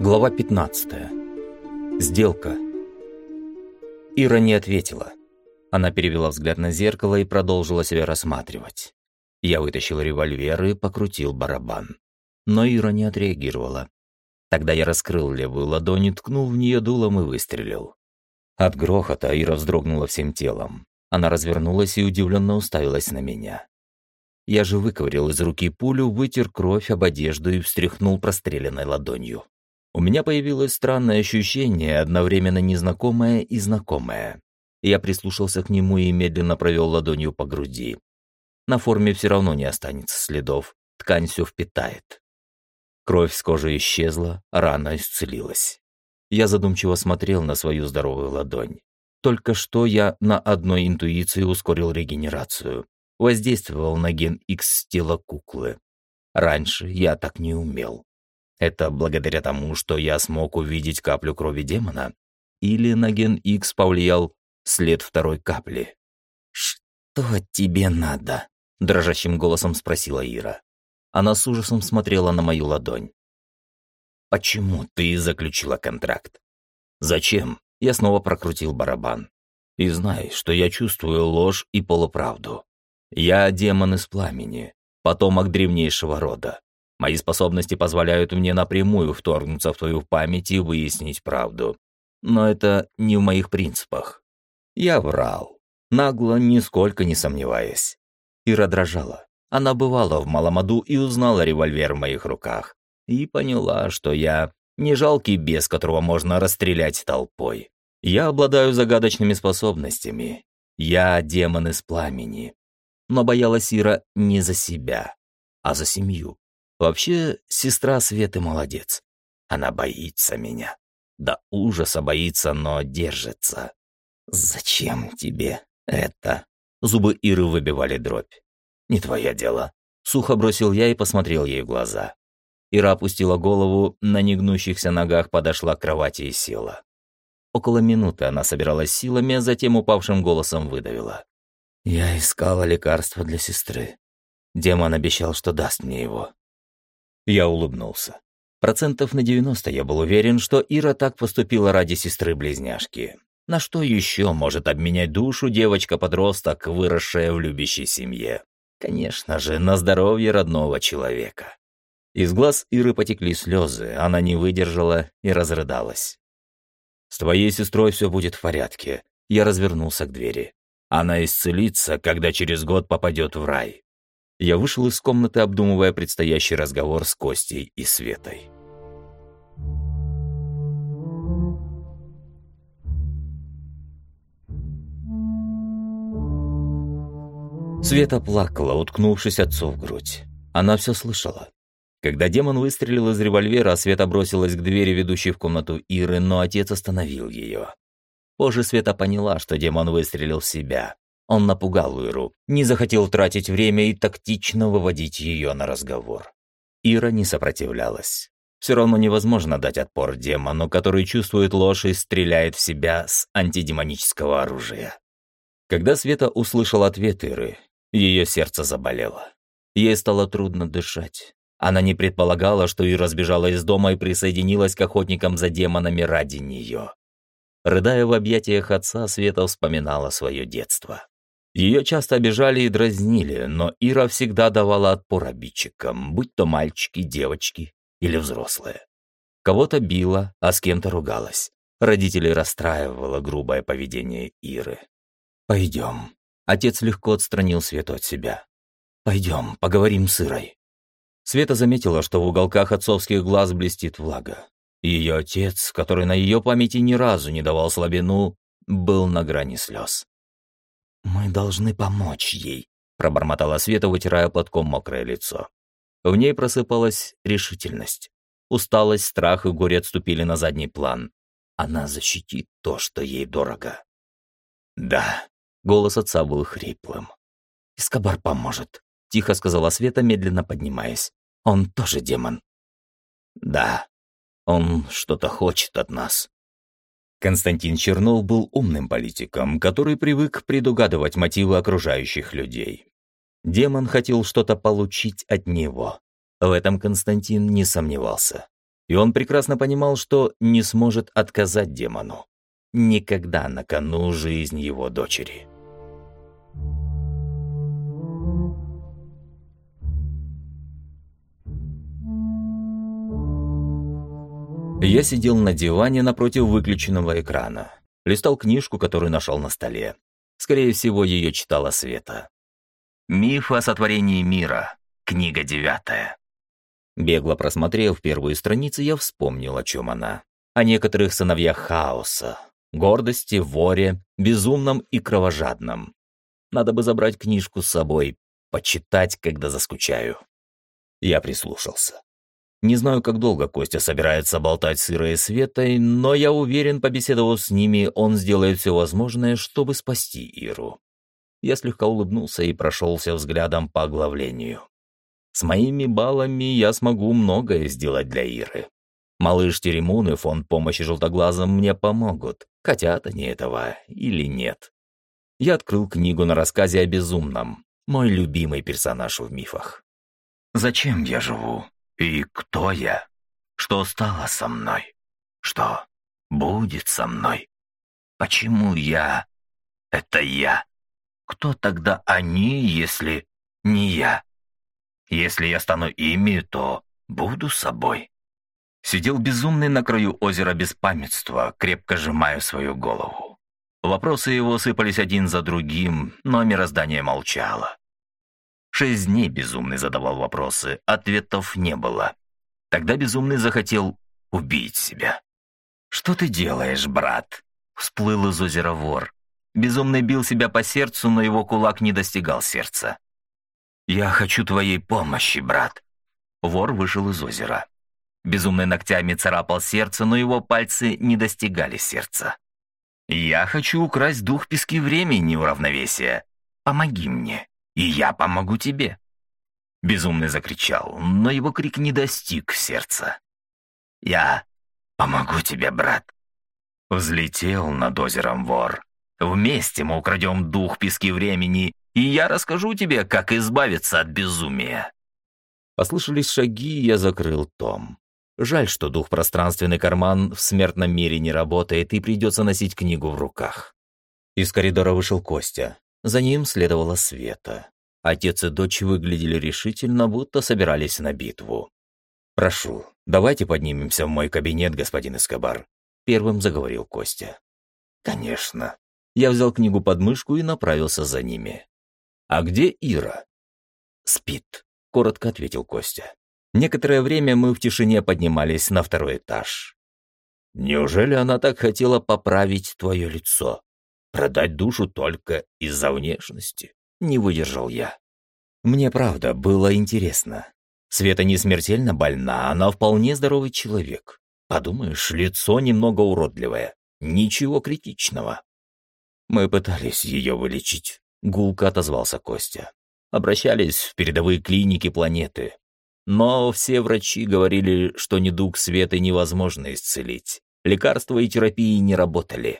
Глава 15. Сделка. Ира не ответила. Она перевела взгляд на зеркало и продолжила себя рассматривать. Я вытащил револьвер и покрутил барабан. Но Ира не отреагировала. Тогда я раскрыл левую ладонь, ткнул в нее дулом и выстрелил. От грохота Ира вздрогнула всем телом. Она развернулась и удивленно уставилась на меня. Я же выковырял из руки пулю, вытер кровь об одежду и встряхнул простреленной ладонью. У меня появилось странное ощущение, одновременно незнакомое и знакомое. Я прислушался к нему и медленно провел ладонью по груди. На форме все равно не останется следов, ткань все впитает. Кровь с кожи исчезла, рана исцелилась. Я задумчиво смотрел на свою здоровую ладонь. Только что я на одной интуиции ускорил регенерацию. Воздействовал на ген X тела куклы. Раньше я так не умел. Это благодаря тому, что я смог увидеть каплю крови демона? Или на ген X повлиял след второй капли? «Что тебе надо?» – дрожащим голосом спросила Ира. Она с ужасом смотрела на мою ладонь. «Почему ты заключила контракт?» «Зачем?» – я снова прокрутил барабан. «И знай, что я чувствую ложь и полуправду. Я демон из пламени, потомок древнейшего рода. Мои способности позволяют мне напрямую вторгнуться в твою память и выяснить правду. Но это не в моих принципах. Я врал, нагло, нисколько не сомневаясь». Ира дрожала. Она бывала в Маламаду и узнала револьвер в моих руках. И поняла, что я не жалкий бес, которого можно расстрелять толпой. Я обладаю загадочными способностями. Я демон из пламени. Но боялась Ира не за себя, а за семью. Вообще, сестра Светы молодец. Она боится меня. До ужаса боится, но держится. «Зачем тебе это?» Зубы Иры выбивали дробь. «Не твое дело». Сухо бросил я и посмотрел ей в глаза. Ира опустила голову, на негнущихся ногах подошла к кровати и села. Около минуты она собиралась силами, а затем упавшим голосом выдавила. «Я искала лекарство для сестры. Демон обещал, что даст мне его». Я улыбнулся. 90% я был уверен, что Ира так поступила ради сестры-близняшки. На что еще может обменять душу девочка-подросток, выросшая в любящей семье? Конечно же, на здоровье родного человека. Из глаз Иры потекли слезы, она не выдержала и разрыдалась. «С твоей сестрой все будет в порядке». Я развернулся к двери. «Она исцелится, когда через год попадет в рай». Я вышел из комнаты, обдумывая предстоящий разговор с Костей и Светой. Света плакала, уткнувшись отцу в грудь. Она все слышала. Когда демон выстрелил из револьвера, Света бросилась к двери, ведущей в комнату Иры, но отец остановил ее. Позже Света поняла, что демон выстрелил в себя. Он напугал Иру, не захотел тратить время и тактично выводить ее на разговор. Ира не сопротивлялась. Все равно невозможно дать отпор демону, который чувствует ложь и стреляет в себя с антидемонического оружия. Когда Света услышала ответ Иры, ее сердце заболело. Ей стало трудно дышать. Она не предполагала, что Ира сбежала из дома и присоединилась к охотникам за демонами ради нее. Рыдая в объятиях отца, Света вспоминала свое детство. Ее часто обижали и дразнили, но Ира всегда давала отпор обидчикам, будь то мальчики, девочки или взрослые. Кого-то била, а с кем-то ругалась. Родителей расстраивало грубое поведение Иры. «Пойдем». Отец легко отстранил Свету от себя. «Пойдем, поговорим с Ирой». Света заметила, что в уголках отцовских глаз блестит влага. Ее отец, который на ее памяти ни разу не давал слабину, был на грани слез. «Мы должны помочь ей», – пробормотала Света, вытирая платком мокрое лицо. В ней просыпалась решительность. Усталость, страх и горе отступили на задний план. Она защитит то, что ей дорого. «Да», – голос отца был хриплым. «Эскобар поможет», – тихо сказала Света, медленно поднимаясь. «Он тоже демон». «Да, он что-то хочет от нас». Константин Чернов был умным политиком, который привык предугадывать мотивы окружающих людей. Демон хотел что-то получить от него. В этом Константин не сомневался. И он прекрасно понимал, что не сможет отказать демону. Никогда на кону жизнь его дочери. Я сидел на диване напротив выключенного экрана. Листал книжку, которую нашел на столе. Скорее всего, ее читала Света. «Миф о сотворении мира», книга 9. Бегло просмотрев первую страницу, я вспомнил, о чем она. О некоторых сыновьях хаоса, гордости, воре, безумном и кровожадном. Надо бы забрать книжку с собой, почитать, когда заскучаю. Я прислушался. Не знаю, как долго Костя собирается болтать с Ирой и Светой, но я уверен, побеседовав с ними, он сделает все возможное, чтобы спасти Иру. Я слегка улыбнулся и прошелся взглядом по оглавлению. С моими баллами я смогу многое сделать для Иры. Малыш Теремун и фонд помощи желтоглазым мне помогут, хотят они этого или нет. Я открыл книгу на рассказе о безумном, мой любимый персонаж в мифах. Зачем я живу? И кто я? Что стало со мной? Что будет со мной? Почему я — это я? Кто тогда они, если не я? Если я стану ими, то буду собой. Сидел безумный на краю озера беспамятства, крепко сжимая свою голову. Вопросы его сыпались один за другим, но мироздание молчало. 6 дней безумный задавал вопросы, ответов не было. Тогда безумный захотел убить себя. «Что ты делаешь, брат?» — всплыл из озера вор. Безумный бил себя по сердцу, но его кулак не достигал сердца. «Я хочу твоей помощи, брат». Вор вышел из озера. Безумный ногтями царапал сердце, но его пальцы не достигали сердца. «Я хочу украсть дух пески времени у равновесия. Помоги мне, и я помогу тебе». Безумный закричал, но его крик не достиг сердца. «Я помогу тебе, брат». Взлетел над озером вор. «Вместе мы украдем дух пески времени, и я расскажу тебе, как избавиться от безумия». Послышались шаги, и я закрыл том. Жаль, что дух пространственный карман в смертном мире не работает, и придется носить книгу в руках. Из коридора вышел Костя. За ним следовала Света. Отец и дочь выглядели решительно, будто собирались на битву. «Прошу, давайте поднимемся в мой кабинет, господин Эскобар», — первым заговорил Костя. «Конечно». Я взял книгу под мышку и направился за ними. «А где Ира?» «Спит», — коротко ответил Костя. Некоторое время мы в тишине поднимались на 2-й этаж. «Неужели она так хотела поправить твое лицо? Продать душу только из-за внешности?» — не выдержал я. Мне правда было интересно. Света не смертельно больна, она вполне здоровый человек. Подумаешь, лицо немного уродливое, ничего критичного. Мы пытались ее вылечить, гулко отозвался Костя. Обращались в передовые клиники планеты. Но все врачи говорили, что недуг Светы невозможно исцелить. Лекарства и терапии не работали.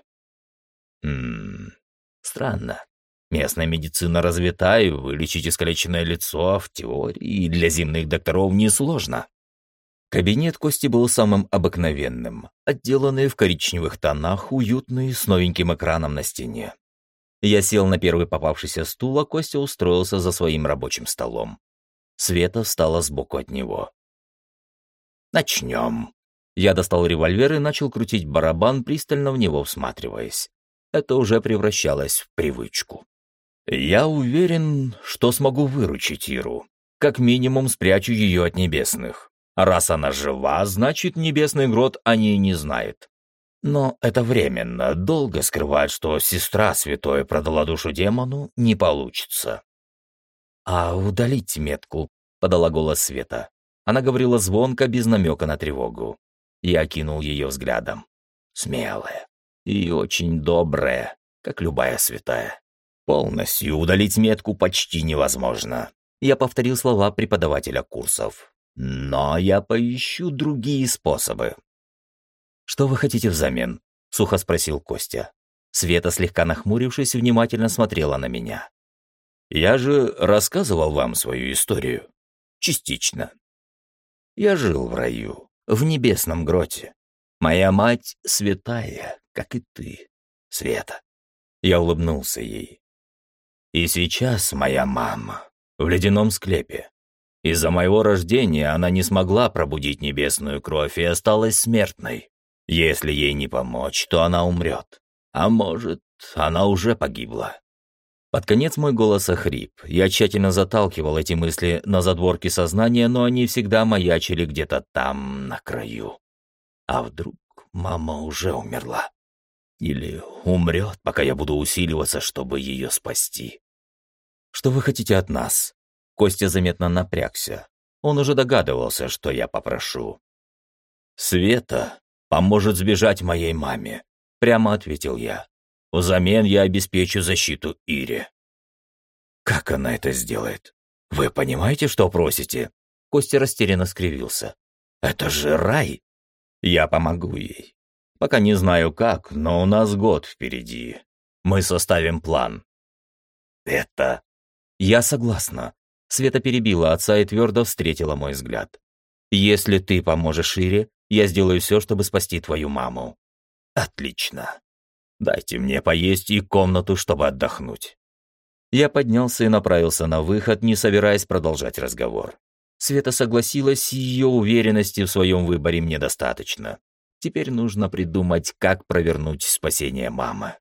Странно. Местная медицина развита, и вылечить искалеченное лицо в теории для земных докторов несложно. Кабинет Кости был самым обыкновенным, отделанный в коричневых тонах, уютный, с новеньким экраном на стене. Я сел на первый попавшийся стул, а Костя устроился за своим рабочим столом. Света встала сбоку от него. «Начнем». Я достал револьвер и начал крутить барабан, пристально в него всматриваясь. Это уже превращалось в привычку. «Я уверен, что смогу выручить Иру. Как минимум спрячу ее от небесных. А раз она жива, значит, небесный грот о ней не знает. Но это временно, долго скрывать, что сестра святой продала душу демону, не получится». «А удалить метку?» — подала голос Света. Она говорила звонко, без намека на тревогу. Я окинул ее взглядом. Смелая и очень добрая, как любая святая. Полностью удалить метку почти невозможно. Я повторил слова преподавателя курсов. Но я поищу другие способы. «Что вы хотите взамен?» — сухо спросил Костя. Света, слегка нахмурившись, внимательно смотрела на меня. «Я же рассказывал вам свою историю. Частично. Я жил в раю, в небесном гроте. Моя мать святая, как и ты, Света». Я улыбнулся ей. «И сейчас моя мама в ледяном склепе. Из-за моего рождения она не смогла пробудить небесную кровь и осталась смертной. Если ей не помочь, то она умрет. А может, она уже погибла». Под конец мой голос охрип. Я тщательно заталкивал эти мысли на задворки сознания, но они всегда маячили где-то там, на краю. А вдруг мама уже умерла? Или умрет, пока я буду усиливаться, чтобы ее спасти? «Что вы хотите от нас?» Костя заметно напрягся. Он уже догадывался, что я попрошу. «Света поможет сбежать моей маме», — прямо ответил я. «Взамен я обеспечу защиту Ире». «Как она это сделает? Вы понимаете, что просите?» Костя растерянно скривился. «Это же рай!» «Я помогу ей. Пока не знаю как, но у нас год впереди. Мы составим план». «Это...» «Я согласна». Света перебила отца и твердо встретила мой взгляд. «Если ты поможешь Ире, я сделаю все, чтобы спасти твою маму». «Отлично. Дайте мне поесть и комнату, чтобы отдохнуть». Я поднялся и направился на выход, не собираясь продолжать разговор. Света согласилась, и ее уверенности в своем выборе мне достаточно. Теперь нужно придумать, как провернуть спасение мамы.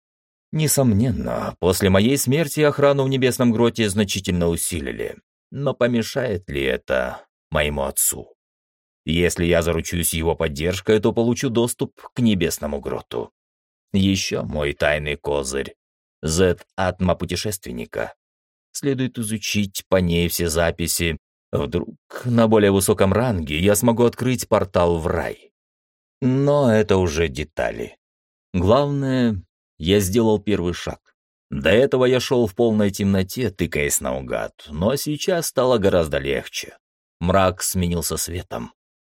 Несомненно, после моей смерти охрану в Небесном гроте значительно усилили. Но помешает ли это моему отцу? Если я заручусь его поддержкой, то получу доступ к Небесному гроту. Еще мой тайный козырь — Z-атма путешественника. Следует изучить по ней все записи. Вдруг на более высоком ранге я смогу открыть портал в рай. Но это уже детали. Главное, я сделал первый шаг. До этого я шел в полной темноте, тыкаясь наугад, но сейчас стало гораздо легче. Мрак сменился светом.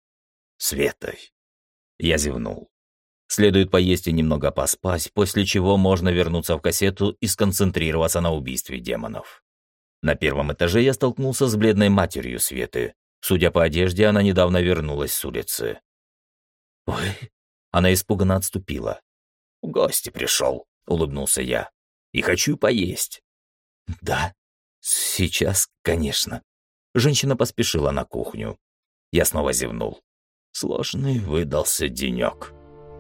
Светой. Я зевнул. Следует поесть и немного поспать, после чего можно вернуться в кассету и сконцентрироваться на убийстве демонов. На первом этаже я столкнулся с бледной матерью Светы. Судя по одежде, она недавно вернулась с улицы. «Вы?» Она испуганно отступила. «В гости пришел», — улыбнулся я. «И хочу поесть». «Да, сейчас, конечно». Женщина поспешила на кухню. Я снова зевнул. Сложный выдался денек.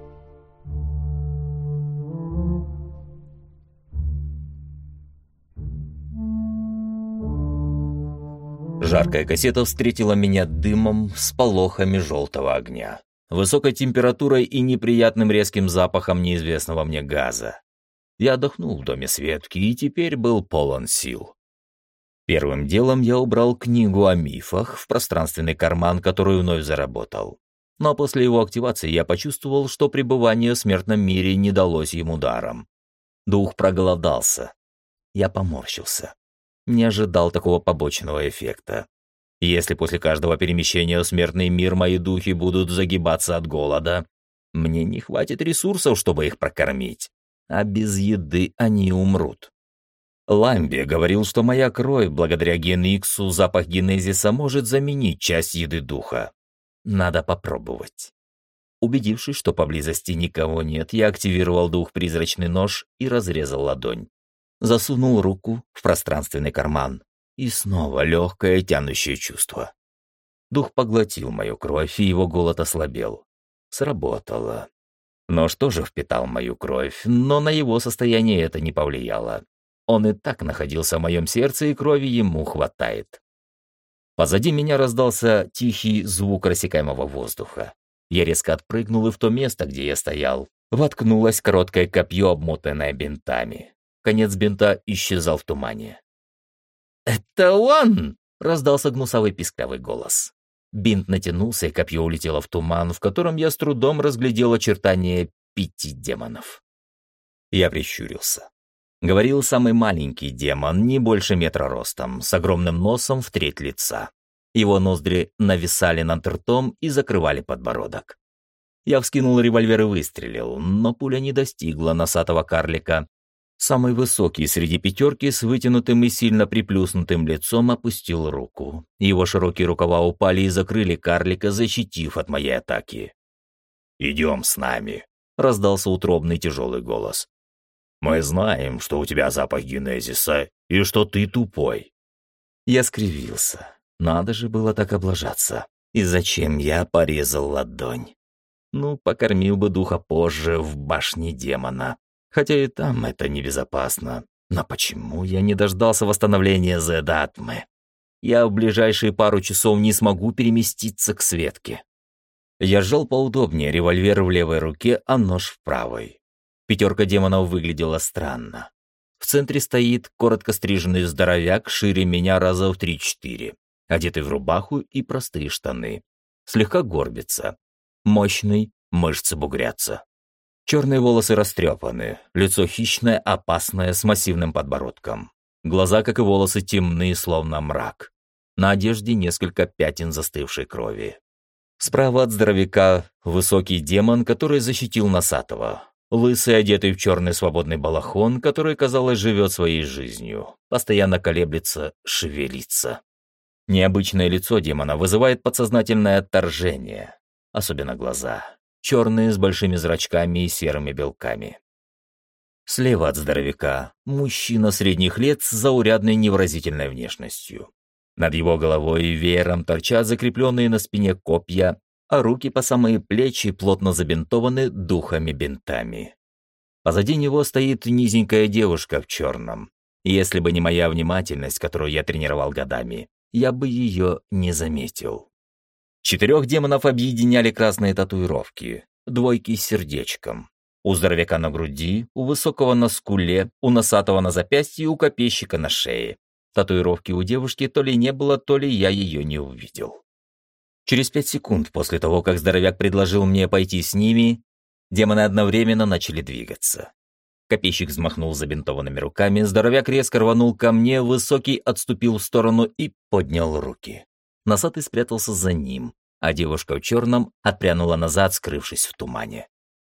Жаркая кассета встретила меня дымом с полохами желтого огня, высокой температурой и неприятным резким запахом неизвестного мне газа. Я отдохнул в доме Светки и теперь был полон сил. Первым делом я убрал книгу о мифах в пространственный карман, который вновь заработал. Но после его активации я почувствовал, что пребывание в смертном мире не далось ему даром. Дух проголодался. Я поморщился. Не ожидал такого побочного эффекта. Если после каждого перемещения в смертный мир мои духи будут загибаться от голода, мне не хватит ресурсов, чтобы их прокормить, а без еды они умрут. Ламби говорил, что моя кровь, благодаря Гениксу, запах генезиса может заменить часть еды духа. Надо попробовать. Убедившись, что поблизости никого нет, я активировал дух-призрачный нож и разрезал ладонь. Засунул руку в пространственный карман. И снова легкое тянущее чувство. Дух поглотил мою кровь, и его голод ослабел. Сработало. Нож тоже впитал мою кровь, но на его состояние это не повлияло. Он и так находился в моем сердце, и крови ему хватает. Позади меня раздался тихий звук рассекаемого воздуха. Я резко отпрыгнул, и в то место, где я стоял, воткнулось короткое копье, обмотанное бинтами. Конец бинта исчезал в тумане. «Это он!» — раздался гнусавый писклявый голос. Бинт натянулся, и копье улетело в туман, в котором я с трудом разглядел очертания 5 демонов. Я прищурился. Говорил самый маленький демон, не больше метра ростом, с огромным носом в треть лица. Его ноздри нависали над ртом и закрывали подбородок. Я вскинул револьвер и выстрелил, но пуля не достигла носатого карлика. Самый высокий среди пятерки с вытянутым и сильно приплюснутым лицом опустил руку. Его широкие рукава упали и закрыли карлика, защитив от моей атаки. «Идем с нами», — раздался утробный тяжелый голос. «Мы знаем, что у тебя запах генезиса и что ты тупой». Я скривился. Надо же было так облажаться. И зачем я порезал ладонь? Ну, покормил бы духа позже в башне демона. Хотя и там это небезопасно. Но почему я не дождался восстановления Зедатмы? Я в ближайшие пару часов не смогу переместиться к Светке. Я сжал поудобнее револьвер в левой руке, а нож в правой. Пятерка демонов выглядела странно. В центре стоит коротко стриженный здоровяк шире меня раза в 3-4, одетый в рубаху и простые штаны. Слегка горбится. Мощный, мышцы бугрятся. Черные волосы растрепаны, лицо хищное, опасное, с массивным подбородком. Глаза, как и волосы, темные, словно мрак. На одежде несколько пятен застывшей крови. Справа от здоровяка высокий демон, который защитил Носатого. Лысый, одетый в черный свободный балахон, который, казалось, живет своей жизнью. Постоянно колеблется, шевелится. Необычное лицо демона вызывает подсознательное отторжение. Особенно глаза. Черные, с большими зрачками и серыми белками. Слева от здоровяка мужчина средних лет с заурядной невыразительной внешностью. Над его головой веером торчат закрепленные на спине копья, а руки по самые плечи плотно забинтованы духами-бинтами. Позади него стоит низенькая девушка в черном. Если бы не моя внимательность, которую я тренировал годами, я бы ее не заметил. 4 демонов объединяли красные татуировки, двойки с сердечком. У здоровяка на груди, у высокого на скуле, у носатого на запястье, у копейщика на шее. Татуировки у девушки то ли не было, то ли я ее не увидел. Через 5 секунд после того, как здоровяк предложил мне пойти с ними, демоны одновременно начали двигаться. Копейщик взмахнул забинтованными руками, здоровяк резко рванул ко мне, высокий отступил в сторону и поднял руки. Носатый спрятался за ним, а девушка в черном отпрянула назад, скрывшись в тумане.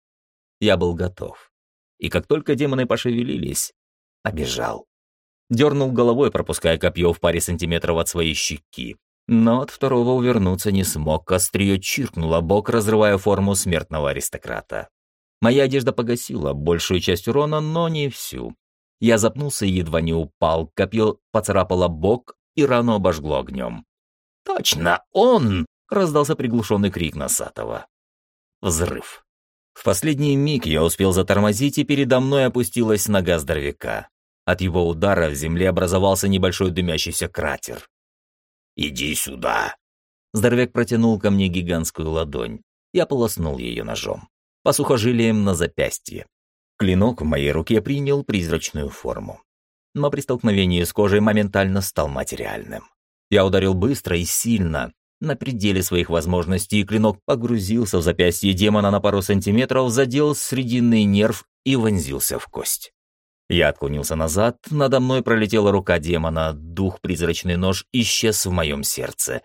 Я был готов. И как только демоны пошевелились, побежал. Дернул головой, пропуская копье в паре сантиметров от своей щеки. Но от второго увернуться не смог, острие чиркнуло бок, разрывая форму смертного аристократа. Моя одежда погасила большую часть урона, но не всю. Я запнулся и едва не упал, копье поцарапало бок, и рану обожгло огнем. «Точно он!» — раздался приглушенный крик Носатого. Взрыв. В последний миг я успел затормозить, и передо мной опустилась нога здоровяка. От его удара в земле образовался небольшой дымящийся кратер. «Иди сюда!» Здоровяк протянул ко мне гигантскую ладонь. Я полоснул ее ножом. По сухожилиям на запястье. Клинок в моей руке принял призрачную форму. Но при столкновении с кожей моментально стал материальным. Я ударил быстро и сильно, на пределе своих возможностей, и клинок погрузился в запястье демона на пару сантиметров, задел срединный нерв и вонзился в кость. Я отклонился назад, надо мной пролетела рука демона, дух-призрачный нож исчез в моем сердце.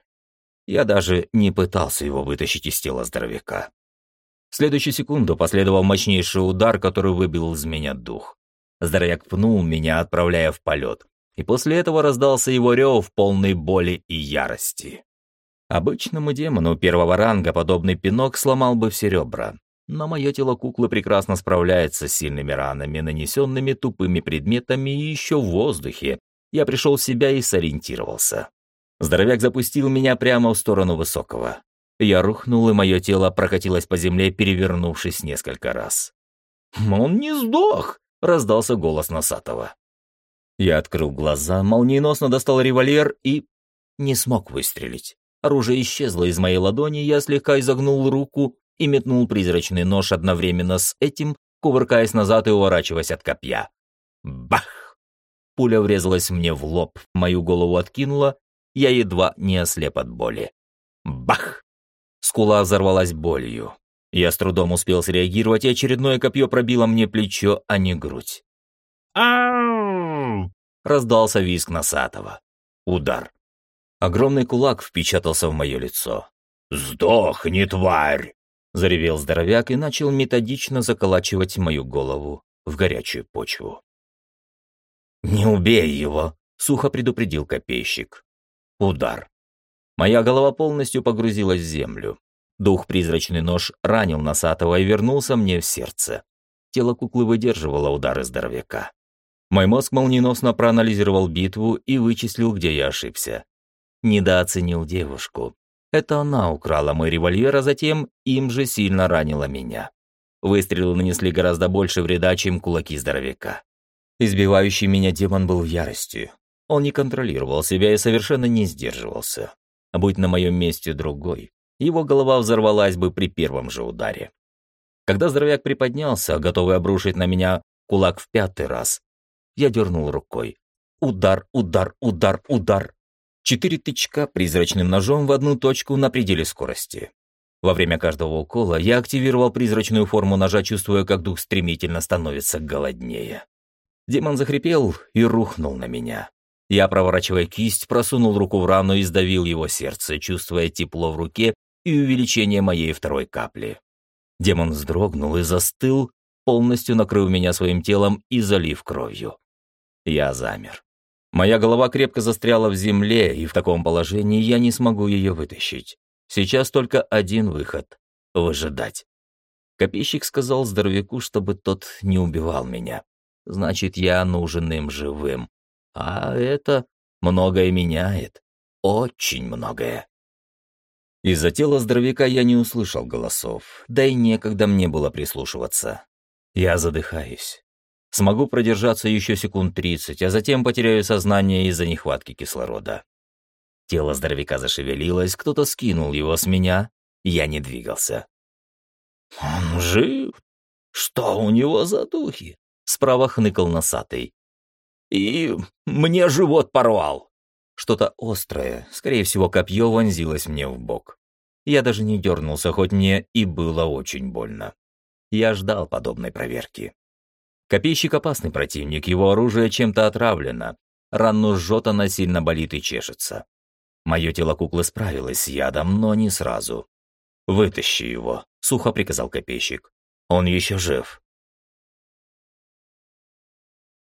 Я даже не пытался его вытащить из тела здоровяка. В следующую секунду последовал мощнейший удар, который выбил из меня дух. Здоровяк пнул меня, отправляя в полет. И после этого раздался его рев, полной боли и ярости. Обычному демону первого ранга подобный пинок сломал бы все ребра. Но мое тело куклы прекрасно справляется с сильными ранами, нанесенными тупыми предметами, и еще в воздухе. Я пришел в себя и сориентировался. Здоровяк запустил меня прямо в сторону высокого. Я рухнул, и мое тело прокатилось по земле, перевернувшись несколько раз. «Он не сдох!» — раздался голос Носатого. Я открыл глаза, молниеносно достал револьвер и не смог выстрелить. Оружие исчезло из моей ладони, я слегка изогнул руку и метнул призрачный нож одновременно с этим, кувыркаясь назад и уворачиваясь от копья. Бах! Пуля врезалась мне в лоб, мою голову откинула, я едва не ослеп от боли. Бах! Скула взорвалась болью. Я с трудом успел среагировать, и очередное копье пробило мне плечо, а не грудь. «Ау!» — раздался визг Носатого. Удар. Огромный кулак впечатался в мое лицо. «Сдохни, тварь!» — заревел здоровяк и начал методично заколачивать мою голову в горячую почву. «Не убей его!» – сухо предупредил копейщик. Удар. Моя голова полностью погрузилась в землю. Дух-призрачный нож ранил Носатого и вернулся мне в сердце. Тело куклы выдерживало удары здоровяка. Мой мозг молниеносно проанализировал битву и вычислил, где я ошибся. Недооценил девушку. Это она украла мой револьвер, а затем им же сильно ранила меня. Выстрелы нанесли гораздо больше вреда, чем кулаки здоровяка. Избивающий меня демон был в ярости. Он не контролировал себя и совершенно не сдерживался. А будь на моем месте другой, его голова взорвалась бы при первом же ударе. Когда здоровяк приподнялся, готовый обрушить на меня кулак в 5-й раз, я дернул рукой. Удар, удар, удар, удар. 4 тычка призрачным ножом в одну точку на пределе скорости. Во время каждого укола я активировал призрачную форму ножа, чувствуя, как дух стремительно становится голоднее. Демон захрипел и рухнул на меня. Я, проворачивая кисть, просунул руку в рану и сдавил его сердце, чувствуя тепло в руке и увеличение моей 2-й капли. Демон вздрогнул и застыл, полностью накрыв меня своим телом и залив кровью. Я замер. Моя голова крепко застряла в земле, и в таком положении я не смогу ее вытащить. Сейчас только один выход — выжидать. Копейщик сказал здоровяку, чтобы тот не убивал меня. Значит, я нужен им живым. А это многое меняет. Очень многое. Из-за тела здоровяка я не услышал голосов, да и некогда мне было прислушиваться. Я задыхаюсь. Смогу продержаться еще секунд 30, а затем потеряю сознание из-за нехватки кислорода. Тело здоровяка зашевелилось, кто-то скинул его с меня, я не двигался. «Он жив? Что у него за духи?» — справа хныкал Носатый. «И мне живот порвал!» Что-то острое, скорее всего, копье вонзилось мне в бок. Я даже не дернулся, хоть мне и было очень больно. Я ждал подобной проверки. Копейщик — опасный противник, его оружие чем-то отравлено. Рану жжет, она сильно болит и чешется. Мое тело куклы справилось с ядом, но не сразу. «Вытащи его», — сухо приказал копейщик. «Он еще жив».